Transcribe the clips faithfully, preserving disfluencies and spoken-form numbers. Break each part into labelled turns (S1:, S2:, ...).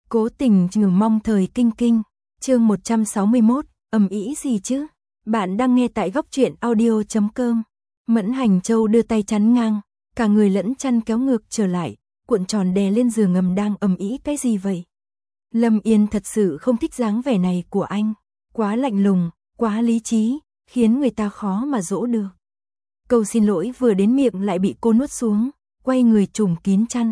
S1: Cố tình trừ mong thời kinh kinh, chương một trăm sáu mươi mốt, ầm ĩ gì chứ? Bạn đang nghe tại góc truyện audio chấm com. Mẫn Hành Châu đưa tay chắn ngang, cả người lẫn chăn kéo ngược trở lại, cuộn tròn đè lên giường ngầm đang ầm ĩ cái gì vậy? Lâm Yên thật sự không thích dáng vẻ này của anh, quá lạnh lùng, quá lý trí, khiến người ta khó mà dỗ được. Câu xin lỗi vừa đến miệng lại bị cô nuốt xuống, quay người trùm kín chăn.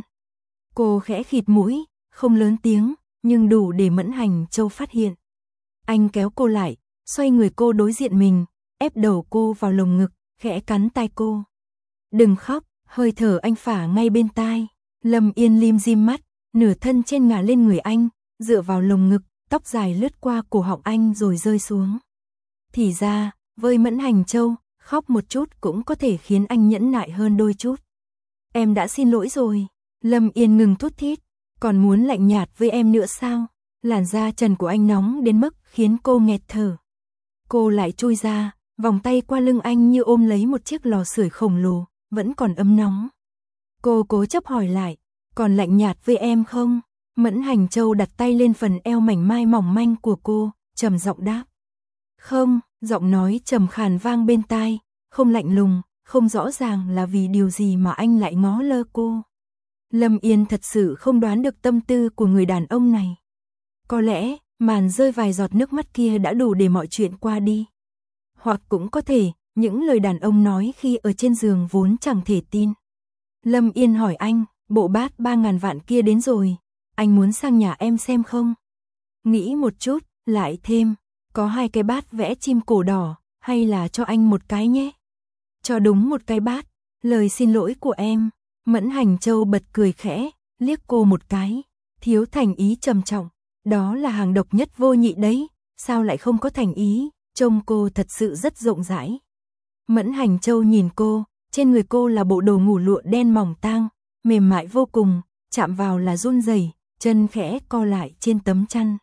S1: Cô khẽ khịt mũi, không lớn tiếng, nhưng đủ để Mẫn Hành Châu phát hiện. Anh kéo cô lại, xoay người cô đối diện mình, ép đầu cô vào lồng ngực, khẽ cắn tai cô. Đừng khóc, hơi thở anh phả ngay bên tai. Lâm Yên lim dim mắt, nửa thân trên ngả lên người anh, dựa vào lồng ngực, tóc dài lướt qua cổ họng anh rồi rơi xuống. Thì ra, với Mẫn Hành Châu, khóc một chút cũng có thể khiến anh nhẫn nại hơn đôi chút. Em đã xin lỗi rồi. Lâm Yên ngừng thút thít, còn muốn lạnh nhạt với em nữa sao? Làn da trần của anh nóng đến mức khiến cô nghẹt thở. Cô lại chui ra, vòng tay qua lưng anh như ôm lấy một chiếc lò sưởi khổng lồ, vẫn còn ấm nóng. Cô cố chấp hỏi lại, còn lạnh nhạt với em không? Mẫn Hành Châu đặt tay lên phần eo mảnh mai mỏng manh của cô, trầm giọng đáp. Không, giọng nói trầm khàn vang bên tai, không lạnh lùng, không rõ ràng là vì điều gì mà anh lại ngó lơ cô. Lâm Yên thật sự không đoán được tâm tư của người đàn ông này. Có lẽ, màn rơi vài giọt nước mắt kia đã đủ để mọi chuyện qua đi. Hoặc cũng có thể, những lời đàn ông nói khi ở trên giường vốn chẳng thể tin. Lâm Yên hỏi anh, bộ bát ba ngàn vạn kia đến rồi, anh muốn sang nhà em xem không? Nghĩ một chút, lại thêm, có hai cái bát vẽ chim cổ đỏ, hay là cho anh một cái nhé? Cho đúng một cái bát, lời xin lỗi của em. Mẫn Hành Châu bật cười khẽ, liếc cô một cái, thiếu thành ý trầm trọng, đó là hàng độc nhất vô nhị đấy, sao lại không có thành ý, trông cô thật sự rất rộng rãi. Mẫn Hành Châu nhìn cô, trên người cô là bộ đồ ngủ lụa đen mỏng tang, mềm mại vô cùng, chạm vào là run rẩy, chân khẽ co lại trên tấm chăn.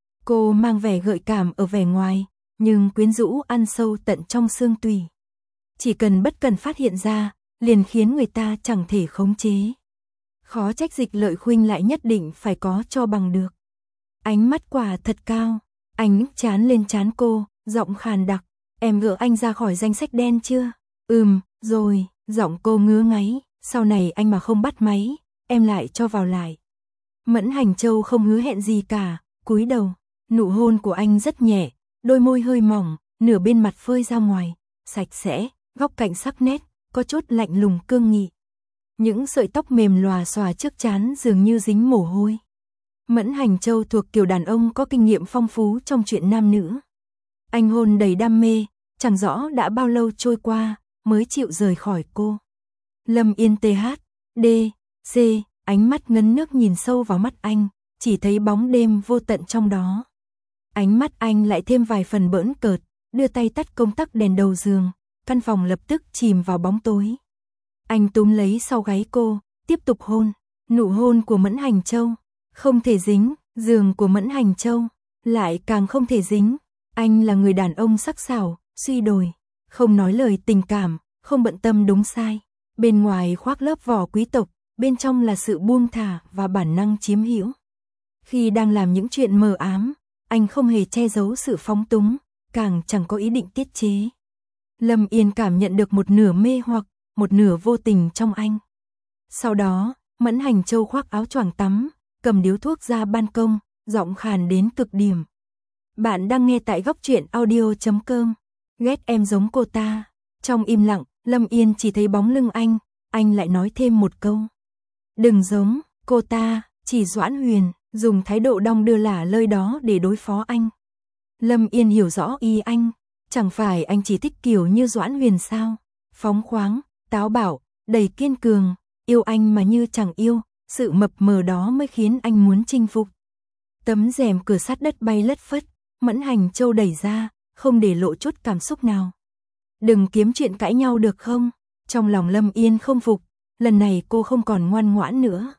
S1: Cô mang vẻ gợi cảm ở vẻ ngoài, nhưng quyến rũ ăn sâu tận trong xương tủy. Chỉ cần bất cần phát hiện ra, liền khiến người ta chẳng thể khống chế. Khó trách Dịch Lợi Khuynh lại nhất định phải có cho bằng được. Ánh mắt quả thật cao, anh chán lên trán cô, giọng khàn đặc, em gỡ anh ra khỏi danh sách đen chưa? Ừm, rồi, giọng cô ngứa ngáy, sau này anh mà không bắt máy, em lại cho vào lại. Mẫn Hành Châu không hứa hẹn gì cả, cúi đầu, nụ hôn của anh rất nhẹ, đôi môi hơi mỏng, nửa bên mặt phơi ra ngoài, sạch sẽ, góc cạnh sắc nét, có chút lạnh lùng cương nghị. Những sợi tóc mềm lòa xòa trước trán dường như dính mồ hôi. Mẫn Hành Châu thuộc kiểu đàn ông có kinh nghiệm phong phú trong chuyện nam nữ. Anh hôn đầy đam mê, chẳng rõ đã bao lâu trôi qua, mới chịu rời khỏi cô. Lâm Yên tê hát, đê, xê, ánh mắt ngấn nước nhìn sâu vào mắt anh, chỉ thấy bóng đêm vô tận trong đó. Ánh mắt anh lại thêm vài phần bỡn cợt, đưa tay tắt công tắc đèn đầu giường, căn phòng lập tức chìm vào bóng tối. Anh túm lấy sau gáy cô, tiếp tục hôn, nụ hôn của Mẫn Hành Châu, không thể dính, giường của Mẫn Hành Châu, lại càng không thể dính. Anh là người đàn ông sắc sảo, suy đồi, không nói lời tình cảm, không bận tâm đúng sai. Bên ngoài khoác lớp vỏ quý tộc, bên trong là sự buông thả và bản năng chiếm hữu. Khi đang làm những chuyện mờ ám, anh không hề che giấu sự phóng túng, càng chẳng có ý định tiết chế. Lâm Yên cảm nhận được một nửa mê hoặc, một nửa vô tình trong anh. Sau đó, Mẫn Hành Châu khoác áo choàng tắm, cầm điếu thuốc ra ban công, giọng khàn đến cực điểm. Bạn đang nghe tại góc truyện audio chấm com. Ghét em giống cô ta. Trong im lặng, Lâm Yên chỉ thấy bóng lưng anh, anh lại nói thêm một câu. Đừng giống, cô ta, chỉ Doãn Huyền, dùng thái độ đong đưa lả lơi đó để đối phó anh. Lâm Yên hiểu rõ ý anh, chẳng phải anh chỉ thích kiểu như Doãn Huyền sao? Phóng khoáng, táo bạo, đầy kiên cường, yêu anh mà như chẳng yêu, sự mập mờ đó mới khiến anh muốn chinh phục. Tấm rèm cửa sát đất bay lất phất, Mẫn Hành Châu đẩy ra, không để lộ chút cảm xúc nào. Đừng kiếm chuyện cãi nhau được không? Trong lòng Lâm Yên không phục, lần này cô không còn ngoan ngoãn nữa.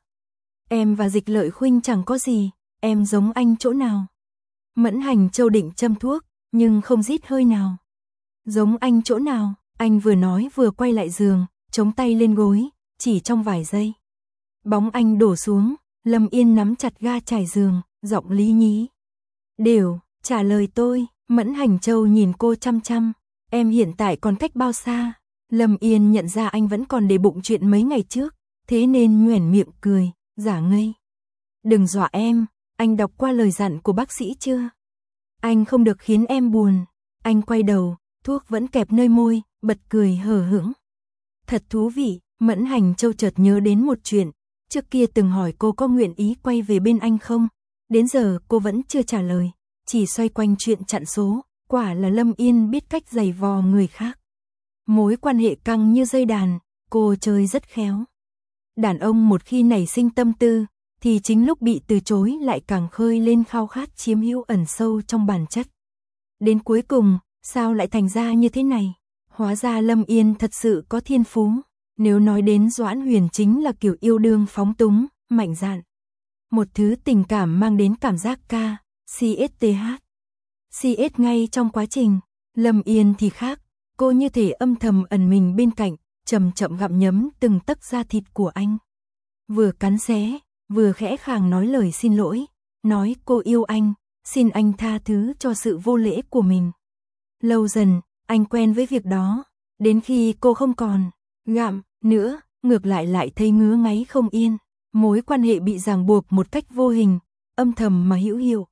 S1: Em và Dịch Lợi Khuynh chẳng có gì, em giống anh chỗ nào? Mẫn Hành Châu định châm thuốc, nhưng không rít hơi nào. Giống anh chỗ nào? Anh vừa nói vừa quay lại giường, chống tay lên gối, chỉ trong vài giây. Bóng anh đổ xuống, Lâm Yên nắm chặt ga trải giường, giọng lý nhí. Đều, trả lời tôi. Mẫn Hành Châu nhìn cô chăm chăm. Em hiện tại còn cách bao xa? Lâm Yên nhận ra anh vẫn còn để bụng chuyện mấy ngày trước, thế nên nhoẻn miệng cười, giả ngây. Đừng dọa em, anh đọc qua lời dặn của bác sĩ chưa? Anh không được khiến em buồn. Anh quay đầu, thuốc vẫn kẹp nơi môi, bật cười hờ hững. Thật thú vị. Mẫn Hành Châu chợt nhớ đến một chuyện, trước kia từng hỏi cô có nguyện ý quay về bên anh không? Đến giờ cô vẫn chưa trả lời, chỉ xoay quanh chuyện chặn số, quả là Lâm Yên biết cách giày vò người khác. Mối quan hệ căng như dây đàn, cô chơi rất khéo. Đàn ông một khi nảy sinh tâm tư, thì chính lúc bị từ chối lại càng khơi lên khao khát chiếm hữu ẩn sâu trong bản chất. Đến cuối cùng, sao lại thành ra như thế này? Hóa ra Lâm Yên thật sự có thiên phú. Nếu nói đến Doãn Huyền chính là kiểu yêu đương phóng túng, mạnh dạn. Một thứ tình cảm mang đến cảm giác ca, xê ét tê hát. xê ét ngay trong quá trình, Lâm Yên thì khác, cô như thể âm thầm ẩn mình bên cạnh, chậm chậm gặm nhấm từng tấc da thịt của anh. Vừa cắn xé, vừa khẽ khàng nói lời xin lỗi, nói cô yêu anh, xin anh tha thứ cho sự vô lễ của mình. Lâu dần, anh quen với việc đó, đến khi cô không còn gặm nữa, ngược lại lại thấy ngứa ngáy không yên, mối quan hệ bị ràng buộc một cách vô hình, âm thầm mà hữu hiệu.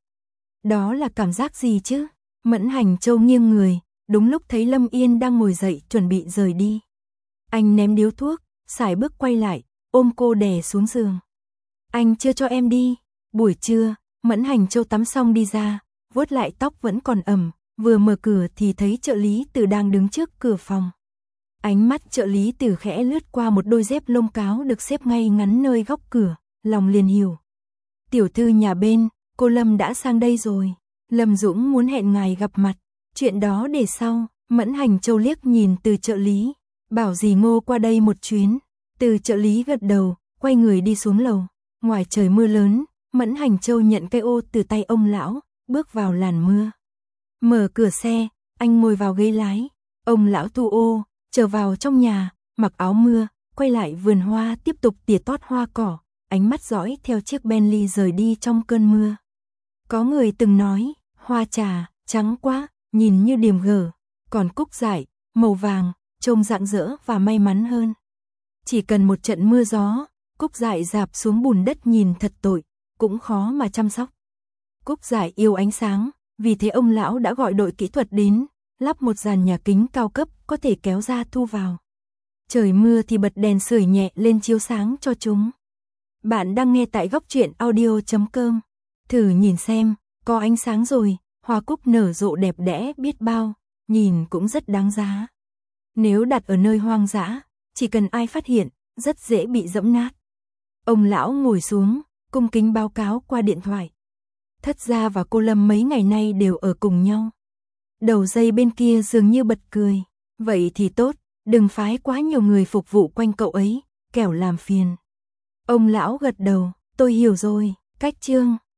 S1: Đó là cảm giác gì chứ? Mẫn Hành Châu nghiêng người, đúng lúc thấy Lâm Yên đang ngồi dậy chuẩn bị rời đi. Anh ném điếu thuốc, sải bước quay lại, ôm cô đè xuống giường. Anh chưa cho em đi. Buổi trưa, Mẫn Hành Châu tắm xong đi ra, vuốt lại tóc vẫn còn ẩm, vừa mở cửa thì thấy trợ lý Từ đang đứng trước cửa phòng. Ánh mắt trợ lý Từ khẽ lướt qua một đôi dép lông cáo được xếp ngay ngắn nơi góc cửa, lòng liền hiểu. Tiểu thư nhà bên, cô Lâm đã sang đây rồi. Lâm Dũng muốn hẹn ngài gặp mặt. Chuyện đó để sau. Mẫn Hành Châu liếc nhìn Từ trợ lý, bảo dì Ngô qua đây một chuyến. Từ trợ lý gật đầu, quay người đi xuống lầu. Ngoài trời mưa lớn, Mẫn Hành Châu nhận cây ô từ tay ông lão, bước vào làn mưa. Mở cửa xe, anh ngồi vào ghế lái. Ông lão thu ô, trở vào trong nhà, mặc áo mưa, quay lại vườn hoa tiếp tục tỉa tót hoa cỏ, ánh mắt dõi theo chiếc Bentley rời đi trong cơn mưa. Có người từng nói, hoa trà, trắng quá, nhìn như điềm gở, còn cúc dại, màu vàng, trông rạng rỡ và may mắn hơn. Chỉ cần một trận mưa gió, cúc dại rạp xuống bùn đất nhìn thật tội, cũng khó mà chăm sóc. Cúc dại yêu ánh sáng, vì thế ông lão đã gọi đội kỹ thuật đến, lắp một dàn nhà kính cao cấp có thể kéo ra thu vào. Trời mưa thì bật đèn sưởi nhẹ lên chiếu sáng cho chúng. Bạn đang nghe tại góc truyện audio chấm com. Thử nhìn xem, có ánh sáng rồi, hoa cúc nở rộ đẹp đẽ biết bao, nhìn cũng rất đáng giá. Nếu đặt ở nơi hoang dã, chỉ cần ai phát hiện, rất dễ bị dẫm nát. Ông lão ngồi xuống, cung kính báo cáo qua điện thoại. Thất gia và cô Lâm mấy ngày nay đều ở cùng nhau. Đầu dây bên kia dường như bật cười. Vậy thì tốt, đừng phái quá nhiều người phục vụ quanh cậu ấy, kẻo làm phiền. Ông lão gật đầu, tôi hiểu rồi, cách chương.